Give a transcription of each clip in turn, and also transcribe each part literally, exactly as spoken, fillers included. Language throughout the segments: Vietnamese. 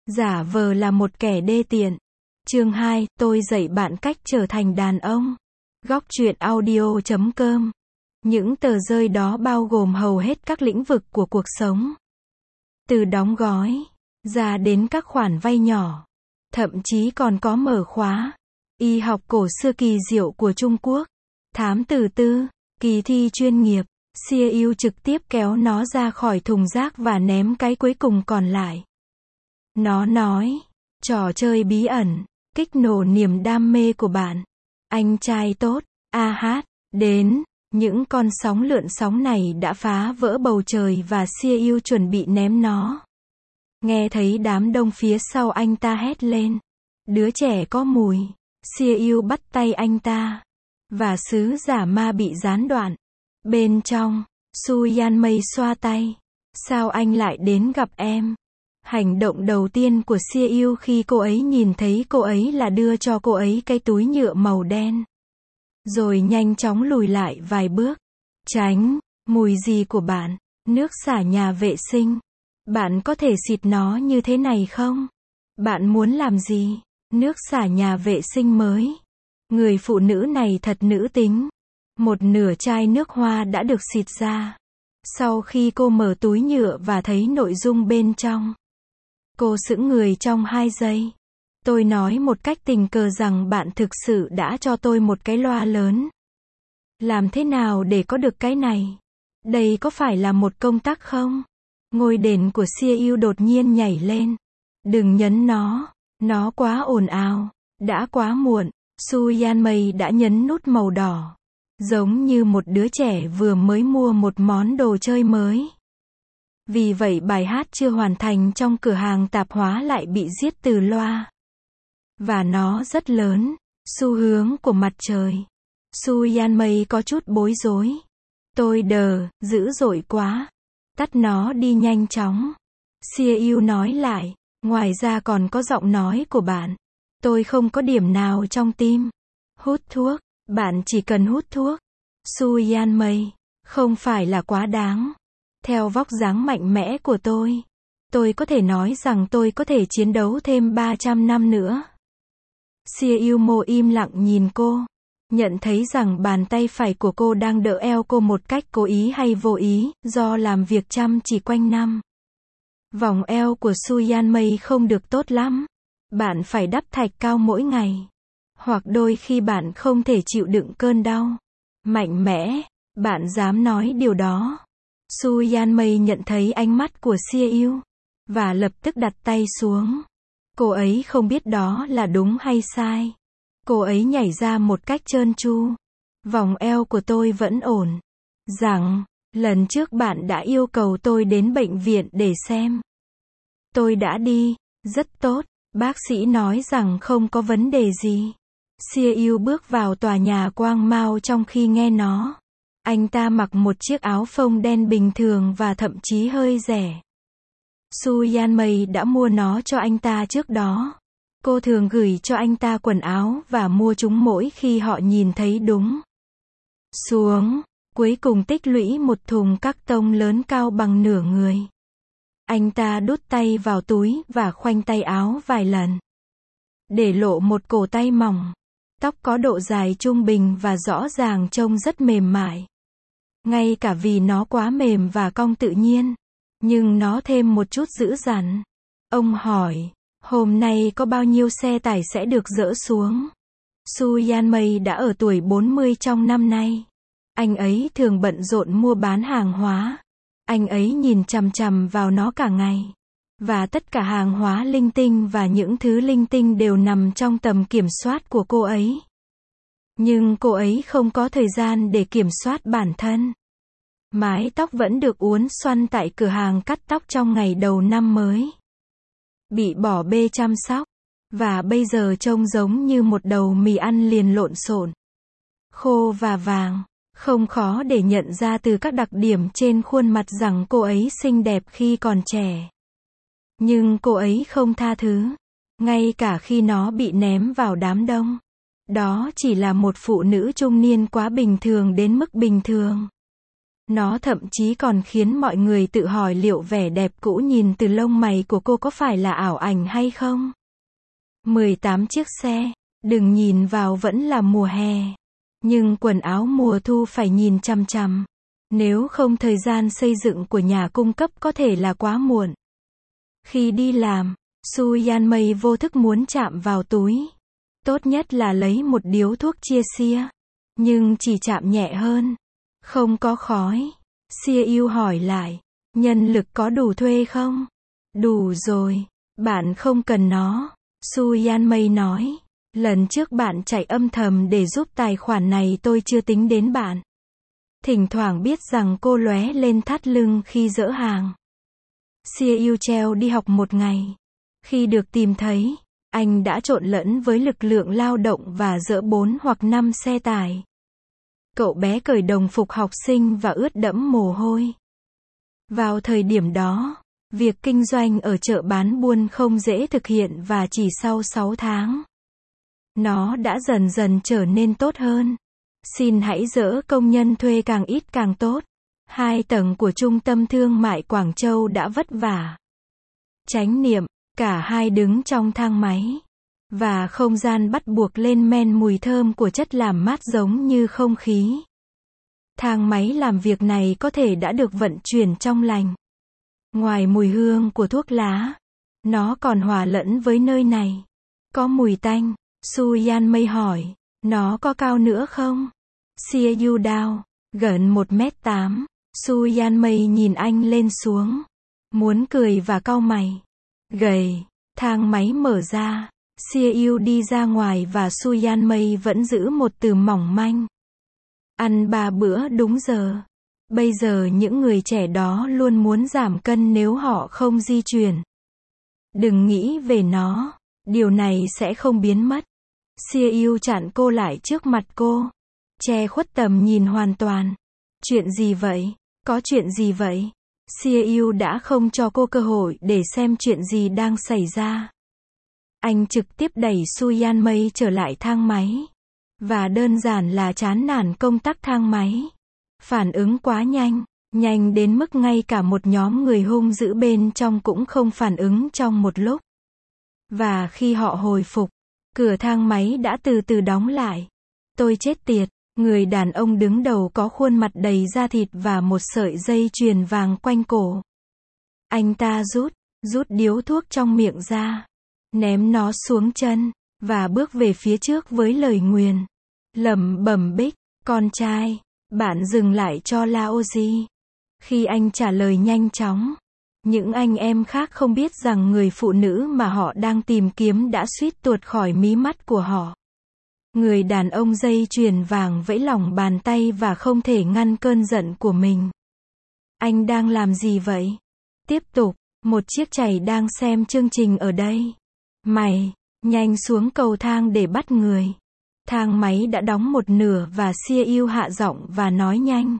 Giả vờ là một kẻ đê tiện. Chương hai, tôi dạy bạn cách trở thành đàn ông. Góc truyện audio chấm com. Những tờ rơi đó bao gồm hầu hết các lĩnh vực của cuộc sống. Từ đóng gói, ra đến các khoản vay nhỏ. Thậm chí còn có mở khóa. Y học cổ xưa kỳ diệu của Trung Quốc. Thám tử tư, kỳ thi chuyên nghiệp. xê e u trực tiếp kéo nó ra khỏi thùng rác và ném cái cuối cùng còn lại. Nó nói, trò chơi bí ẩn, kích nổ niềm đam mê của bạn. Anh trai tốt, a hát, đến, những con sóng lượn sóng này đã phá vỡ bầu trời và xê e u chuẩn bị ném nó. Nghe thấy đám đông phía sau anh ta hét lên. Đứa trẻ có mùi. xê e u bắt tay anh ta. Và sứ giả ma bị gián đoạn. Bên trong, Su Yan Mei xoa tay. Sao anh lại đến gặp em? Hành động đầu tiên của xê e u khi cô ấy nhìn thấy cô ấy là đưa cho cô ấy cái túi nhựa màu đen. Rồi nhanh chóng lùi lại vài bước. Tránh, mùi gì của bạn? Nước xả nhà vệ sinh. Bạn có thể xịt nó như thế này không? Bạn muốn làm gì? Nước xả nhà vệ sinh mới. Người phụ nữ này thật nữ tính. Một nửa chai nước hoa đã được xịt ra. Sau khi cô mở túi nhựa và thấy nội dung bên trong, cô sững người trong hai giây. Tôi nói một cách tình cờ rằng bạn thực sự đã cho tôi một cái loa lớn. Làm thế nào để có được cái này? Đây có phải là một công tắc không? Ngôi đèn của xê e u đột nhiên nhảy lên. Đừng nhấn nó. Nó quá ồn ào. Đã quá muộn. Su Yan Mei đã nhấn nút màu đỏ. Giống như một đứa trẻ vừa mới mua một món đồ chơi mới. Vì vậy bài hát chưa hoàn thành trong cửa hàng tạp hóa lại bị giết từ loa. Và nó rất lớn. Xu hướng của mặt trời. Su Yan Mei có chút bối rối. Tôi đờ, dữ dội quá. Tắt nó đi nhanh chóng. xê e u nói lại. Ngoài ra còn có giọng nói của bạn. Tôi không có điểm nào trong tim. Hút thuốc. Bạn chỉ cần hút thuốc. Su Yan Mei. Không phải là quá đáng. Theo vóc dáng mạnh mẽ của tôi, tôi có thể nói rằng tôi có thể chiến đấu thêm ba trăm năm nữa. xê e u Mo im lặng nhìn cô. Nhận thấy rằng bàn tay phải của cô đang đỡ eo cô một cách cố ý hay vô ý, do làm việc chăm chỉ quanh năm. Vòng eo của Su Yan Mei không được tốt lắm. Bạn phải đắp thạch cao mỗi ngày. Hoặc đôi khi bạn không thể chịu đựng cơn đau. Mạnh mẽ. Bạn dám nói điều đó. Su Yan Mei nhận thấy ánh mắt của xê e u. Và lập tức đặt tay xuống. Cô ấy không biết đó là đúng hay sai. Cô ấy nhảy ra một cách trơn tru. Vòng eo của tôi vẫn ổn. Rằng, lần trước bạn đã yêu cầu tôi đến bệnh viện để xem. Tôi đã đi. Rất tốt. Bác sĩ nói rằng không có vấn đề gì. xê e u bước vào tòa nhà Quang Mao trong khi nghe nó. Anh ta mặc một chiếc áo phông đen bình thường và thậm chí hơi rẻ. Su Yan Mei đã mua nó cho anh ta trước đó. Cô thường gửi cho anh ta quần áo và mua chúng mỗi khi họ nhìn thấy đúng. Xuống, cuối cùng tích lũy một thùng các tông lớn cao bằng nửa người. Anh ta đút tay vào túi và khoanh tay áo vài lần. Để lộ một cổ tay mỏng. Tóc có độ dài trung bình và rõ ràng trông rất mềm mại. Ngay cả vì nó quá mềm và cong tự nhiên. Nhưng nó thêm một chút dữ dằn. Ông hỏi, hôm nay có bao nhiêu xe tải sẽ được dỡ xuống? Su Yan Mei đã ở tuổi bốn mươi trong năm nay. Anh ấy thường bận rộn mua bán hàng hóa. Anh ấy nhìn chằm chằm vào nó cả ngày. Và tất cả hàng hóa linh tinh và những thứ linh tinh đều nằm trong tầm kiểm soát của cô ấy. Nhưng cô ấy không có thời gian để kiểm soát bản thân. Mái tóc vẫn được uốn xoăn tại cửa hàng cắt tóc trong ngày đầu năm mới. Bị bỏ bê chăm sóc. Và bây giờ trông giống như một đầu mì ăn liền lộn xộn. Khô và vàng. Không khó để nhận ra từ các đặc điểm trên khuôn mặt rằng cô ấy xinh đẹp khi còn trẻ. Nhưng cô ấy không tha thứ. Ngay cả khi nó bị ném vào đám đông. Đó chỉ là một phụ nữ trung niên quá bình thường đến mức bình thường. Nó thậm chí còn khiến mọi người tự hỏi liệu vẻ đẹp cũ nhìn từ lông mày của cô có phải là ảo ảnh hay không. mười tám chiếc xe, đừng nhìn vào vẫn là mùa hè. Nhưng quần áo mùa thu phải nhìn chằm chằm. Nếu không thời gian xây dựng của nhà cung cấp có thể là quá muộn. Khi đi làm, Su Yanmei vô thức muốn chạm vào túi. Tốt nhất là lấy một điếu thuốc chia xia. Nhưng chỉ chạm nhẹ hơn. Không có khói. Xia Yu hỏi lại. Nhân lực có đủ thuê không? Đủ rồi. Bạn không cần nó. Su Yanmei nói. Lần trước bạn chạy âm thầm để giúp tài khoản này tôi chưa tính đến bạn. Thỉnh thoảng biết rằng cô lóe lên thắt lưng khi dỡ hàng. Xia Yu treo đi học một ngày. Khi được tìm thấy, anh đã trộn lẫn với lực lượng lao động và dỡ bốn hoặc năm xe tải. Cậu bé cởi đồng phục học sinh và ướt đẫm mồ hôi. Vào thời điểm đó, việc kinh doanh ở chợ bán buôn không dễ thực hiện và chỉ sau sáu tháng, nó đã dần dần trở nên tốt hơn. Xin hãy dỡ công nhân thuê càng ít càng tốt. Hai tầng của trung tâm thương mại Quảng Châu đã vất vả. Chánh niệm, cả hai đứng trong thang máy. Và không gian bắt buộc lên men mùi thơm của chất làm mát giống như không khí. Thang máy làm việc này có thể đã được vận chuyển trong lành. Ngoài mùi hương của thuốc lá, nó còn hòa lẫn với nơi này. Có mùi tanh. Su Yanmei hỏi. Nó có cao nữa không? Xia Yu đao. Gần một mét tám. Su Yanmei nhìn anh lên xuống. Muốn cười và cau mày. Gầy. Thang máy mở ra. Xia Yu đi ra ngoài và Su Yanmei vẫn giữ một từ mỏng manh. Ăn ba bữa đúng giờ. Bây giờ những người trẻ đó luôn muốn giảm cân nếu họ không di chuyển. Đừng nghĩ về nó. Điều này sẽ không biến mất. Xia Yu chặn cô lại trước mặt cô. Che khuất tầm nhìn hoàn toàn. Chuyện gì vậy? Có chuyện gì vậy? Xia Yu đã không cho cô cơ hội để xem chuyện gì đang xảy ra. Anh trực tiếp đẩy Su Yanmei trở lại thang máy. Và đơn giản là chán nản công tắc thang máy. Phản ứng quá nhanh. Nhanh đến mức ngay cả một nhóm người hung dữ bên trong cũng không phản ứng trong một lúc. Và khi họ hồi phục, cửa thang máy đã từ từ đóng lại. Tôi chết tiệt. Người đàn ông đứng đầu có khuôn mặt đầy da thịt và một sợi dây chuyền vàng quanh cổ. Anh ta rút, rút điếu thuốc trong miệng ra. Ném nó xuống chân. Và bước về phía trước với lời nguyền. Lẩm bẩm bích. Con trai. Bạn dừng lại cho Laozi. Khi anh trả lời nhanh chóng. Những anh em khác không biết rằng người phụ nữ mà họ đang tìm kiếm đã suýt tuột khỏi mí mắt của họ. Người đàn ông dây chuyền vàng vẫy lòng bàn tay và không thể ngăn cơn giận của mình. Anh đang làm gì vậy? Tiếp tục, một chiếc chày đang xem chương trình ở đây. Mày, nhanh xuống cầu thang để bắt người. Thang máy đã đóng một nửa và Xia Yu hạ giọng và nói nhanh.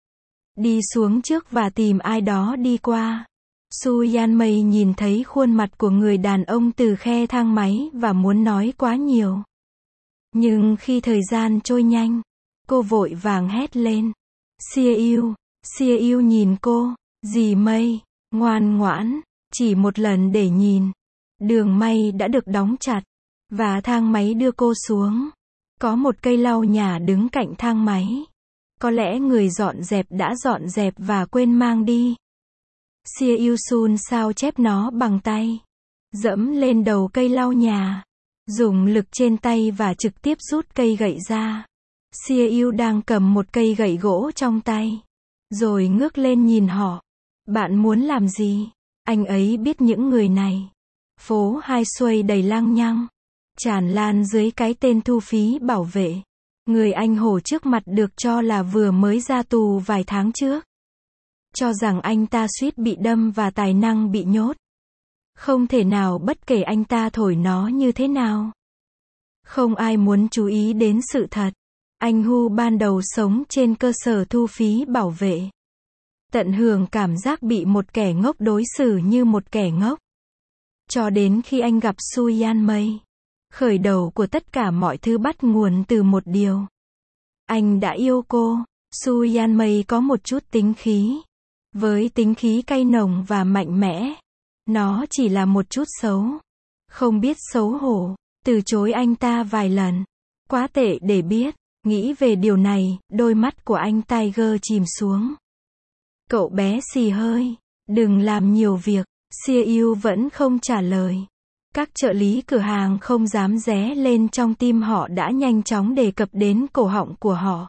Đi xuống trước và tìm ai đó đi qua. Su Yanmei nhìn thấy khuôn mặt của người đàn ông từ khe thang máy và muốn nói quá nhiều. Nhưng khi thời gian trôi nhanh, cô vội vàng hét lên. Xia Yu, Xia Yu nhìn cô. Dì Mei, ngoan ngoãn, chỉ một lần để nhìn. Đường may đã được đóng chặt. Và thang máy đưa cô xuống. Có một cây lau nhà đứng cạnh thang máy. Có lẽ người dọn dẹp đã dọn dẹp và quên mang đi. Xia Yu Sun sao chép nó bằng tay. Dẫm lên đầu cây lau nhà. Dùng lực trên tay và trực tiếp rút cây gậy ra. Xia Yu đang cầm một cây gậy gỗ trong tay. Rồi ngước lên nhìn họ. Bạn muốn làm gì? Anh ấy biết những người này. Phố Hai Xuây đầy lăng nhăng. Tràn lan dưới cái tên thu phí bảo vệ. Người anh hổ trước mặt được cho là vừa mới ra tù vài tháng trước. Cho rằng anh ta suýt bị đâm và tài năng bị nhốt. Không thể nào bất kể anh ta thổi nó như thế nào. Không ai muốn chú ý đến sự thật. Anh Hu ban đầu sống trên cơ sở thu phí bảo vệ. Tận hưởng cảm giác bị một kẻ ngốc đối xử như một kẻ ngốc. Cho đến khi anh gặp Su Yanmei. Khởi đầu của tất cả mọi thứ bắt nguồn từ một điều. Anh đã yêu cô. Su Yanmei có một chút tính khí. Với tính khí cay nồng và mạnh mẽ, nó chỉ là một chút xấu. Không biết xấu hổ, từ chối anh ta vài lần. Quá tệ để biết. Nghĩ về điều này, đôi mắt của anh Tiger chìm xuống. Cậu bé xì hơi. Đừng làm nhiều việc. Sia Yu vẫn không trả lời. Các trợ lý cửa hàng không dám ré lên trong tim họ đã nhanh chóng đề cập đến cổ họng của họ.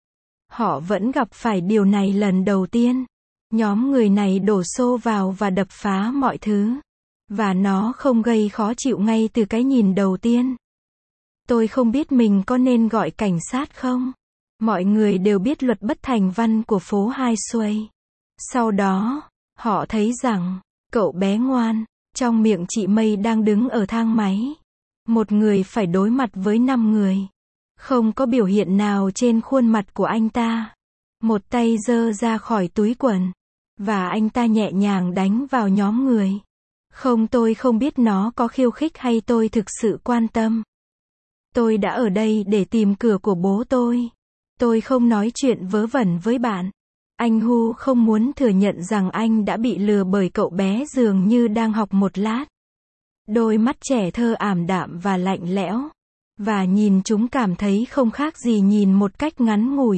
Họ vẫn gặp phải điều này lần đầu tiên. Nhóm người này đổ xô vào và đập phá mọi thứ. Và nó không gây khó chịu ngay từ cái nhìn đầu tiên. Tôi không biết mình có nên gọi cảnh sát không? Mọi người đều biết luật bất thành văn của phố Hai Xuôi. Sau đó, họ thấy rằng, cậu bé ngoan, trong miệng chị Mây đang đứng ở thang máy. Một người phải đối mặt với năm người. Không có biểu hiện nào trên khuôn mặt của anh ta. Một tay giơ ra khỏi túi quần. Và anh ta nhẹ nhàng đánh vào nhóm người. Không, tôi không biết nó có khiêu khích hay tôi thực sự quan tâm. Tôi đã ở đây để tìm cửa của bố tôi. Tôi không nói chuyện vớ vẩn với bạn. Anh Hu không muốn thừa nhận rằng anh đã bị lừa bởi cậu bé dường như đang học một lát. Đôi mắt trẻ thơ ảm đạm và lạnh lẽo. Và nhìn chúng cảm thấy không khác gì nhìn một cách ngắn ngủi.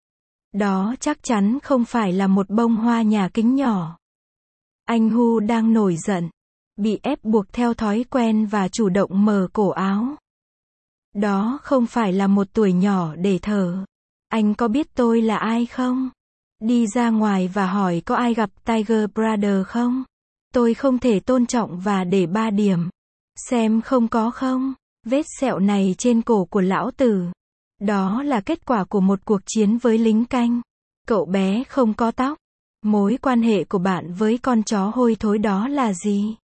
Đó chắc chắn không phải là một bông hoa nhà kính nhỏ. Anh Hu đang nổi giận. Bị ép buộc theo thói quen và chủ động mở cổ áo. Đó không phải là một tuổi nhỏ để thở. Anh có biết tôi là ai không? Đi ra ngoài và hỏi có ai gặp Tiger Brother không? Tôi không thể tôn trọng và để ba điểm. Xem không có không? Vết sẹo này trên cổ của lão tử. Đó là kết quả của một cuộc chiến với lính canh. Cậu bé không có tóc. Mối quan hệ của bạn với con chó hôi thối đó là gì?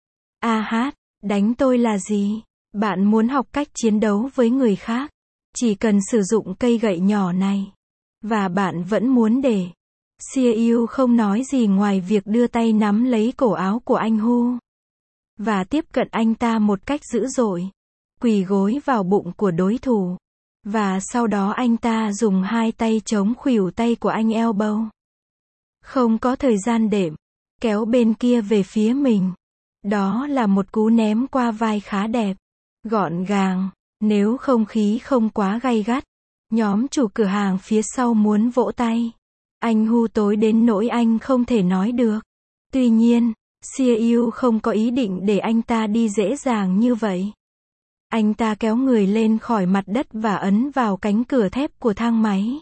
A hát, đánh tôi là gì? Bạn muốn học cách chiến đấu với người khác. Chỉ cần sử dụng cây gậy nhỏ này. Và bạn vẫn muốn để. Sia Yu không nói gì ngoài việc đưa tay nắm lấy cổ áo của anh Hu. Và tiếp cận anh ta một cách dữ dội. Quỳ gối vào bụng của đối thủ. Và sau đó anh ta dùng hai tay chống khuỷu tay của anh Elbow. Không có thời gian đệm. Kéo bên kia về phía mình. Đó là một cú ném qua vai khá đẹp. Gọn gàng. Nếu không khí không quá gay gắt. Nhóm chủ cửa hàng phía sau muốn vỗ tay. Anh Hu tối đến nỗi anh không thể nói được. Tuy nhiên, Sia Yu không có ý định để anh ta đi dễ dàng như vậy. Anh ta kéo người lên khỏi mặt đất và ấn vào cánh cửa thép của thang máy.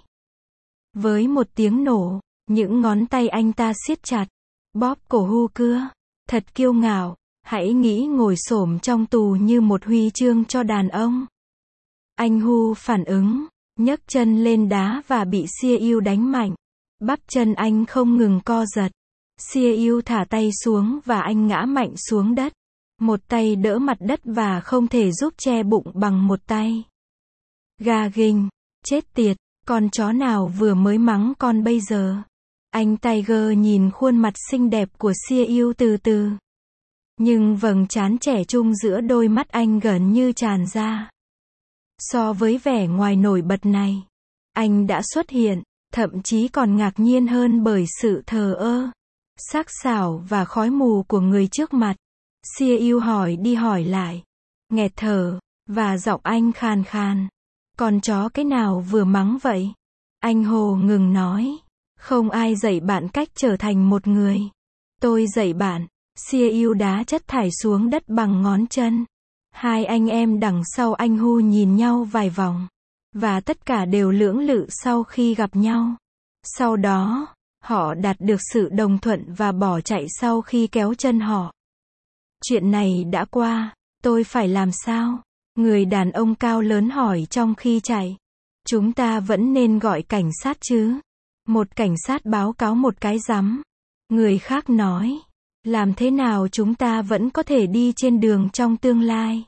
Với một tiếng nổ, những ngón tay anh ta siết chặt, bóp cổ Hu cưa. Thật kiêu ngạo, hãy nghĩ ngồi xổm trong tù như một huy chương cho đàn ông. Anh Hu phản ứng, nhấc chân lên đá và bị Sia Yu đánh mạnh. Bắp chân anh không ngừng co giật. Sia Yu thả tay xuống và anh ngã mạnh xuống đất. Một tay đỡ mặt đất và không thể giúp che bụng bằng một tay. Gà ghinh, chết tiệt, con chó nào vừa mới mắng con bây giờ. Anh Tiger nhìn khuôn mặt xinh đẹp của Sia Yu từ từ. Nhưng vầng trán trẻ trung giữa đôi mắt anh gần như tràn ra. So với vẻ ngoài nổi bật này, anh đã xuất hiện, thậm chí còn ngạc nhiên hơn bởi sự thờ ơ, sắc sảo và khói mù của người trước mặt. Sia Yu hỏi đi hỏi lại, nghẹt thở, và giọng anh khàn khàn. Con chó cái nào vừa mắng vậy? Anh Hồ ngừng nói, không ai dạy bạn cách trở thành một người. Tôi dạy bạn. Sia Yu đá chất thải xuống đất bằng ngón chân. Hai anh em đằng sau anh Hu nhìn nhau vài vòng. Và tất cả đều lưỡng lự sau khi gặp nhau. Sau đó, họ đạt được sự đồng thuận và bỏ chạy sau khi kéo chân họ. Chuyện này đã qua, tôi phải làm sao? Người đàn ông cao lớn hỏi trong khi chạy. Chúng ta vẫn nên gọi cảnh sát chứ? Một cảnh sát báo cáo một cái rắm. Người khác nói. Làm thế nào chúng ta vẫn có thể đi trên đường trong tương lai?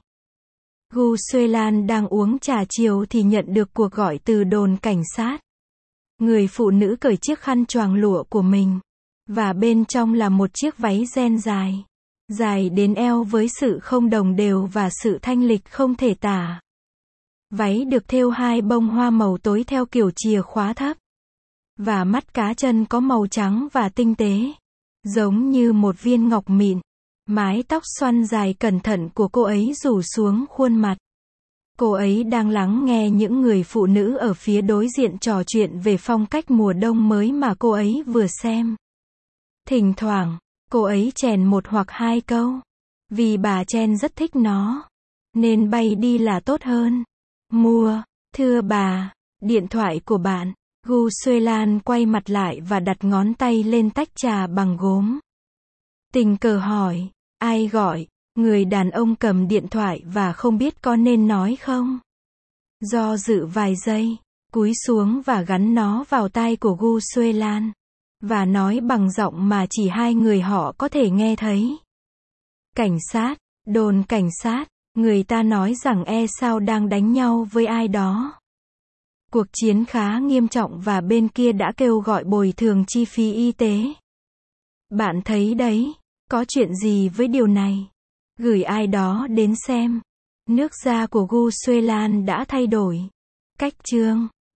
Gu Xuelan đang uống trà chiều thì nhận được cuộc gọi từ đồn cảnh sát. Người phụ nữ cởi chiếc khăn choàng lụa của mình. Và bên trong là một chiếc váy ren dài. Dài đến eo với sự không đồng đều và sự thanh lịch không thể tả. Váy được thêu hai bông hoa màu tối theo kiểu chìa khóa thấp. Và mắt cá chân có màu trắng và tinh tế, giống như một viên ngọc mịn. Mái tóc xoăn dài cẩn thận của cô ấy rủ xuống khuôn mặt. Cô ấy đang lắng nghe những người phụ nữ ở phía đối diện trò chuyện về phong cách mùa đông mới mà cô ấy vừa xem. Thỉnh thoảng, cô ấy chèn một hoặc hai câu. Vì bà Chen rất thích nó, nên bay đi là tốt hơn. Mua, thưa bà, điện thoại của bạn. Gu Xuelan quay mặt lại và đặt ngón tay lên tách trà bằng gốm. Tình cờ hỏi, ai gọi? Người đàn ông cầm điện thoại và không biết có nên nói không. Do dự vài giây, cúi xuống và gắn nó vào tai của Gu Xuelan. Và nói bằng giọng mà chỉ hai người họ có thể nghe thấy. Cảnh sát, đồn cảnh sát, người ta nói rằng e sao đang đánh nhau với ai đó. Cuộc chiến khá nghiêm trọng và bên kia đã kêu gọi bồi thường chi phí y tế. Bạn thấy đấy, có chuyện gì với điều này? Gửi ai đó đến xem. Nước da của Gu Xuelan đã thay đổi. Cách chương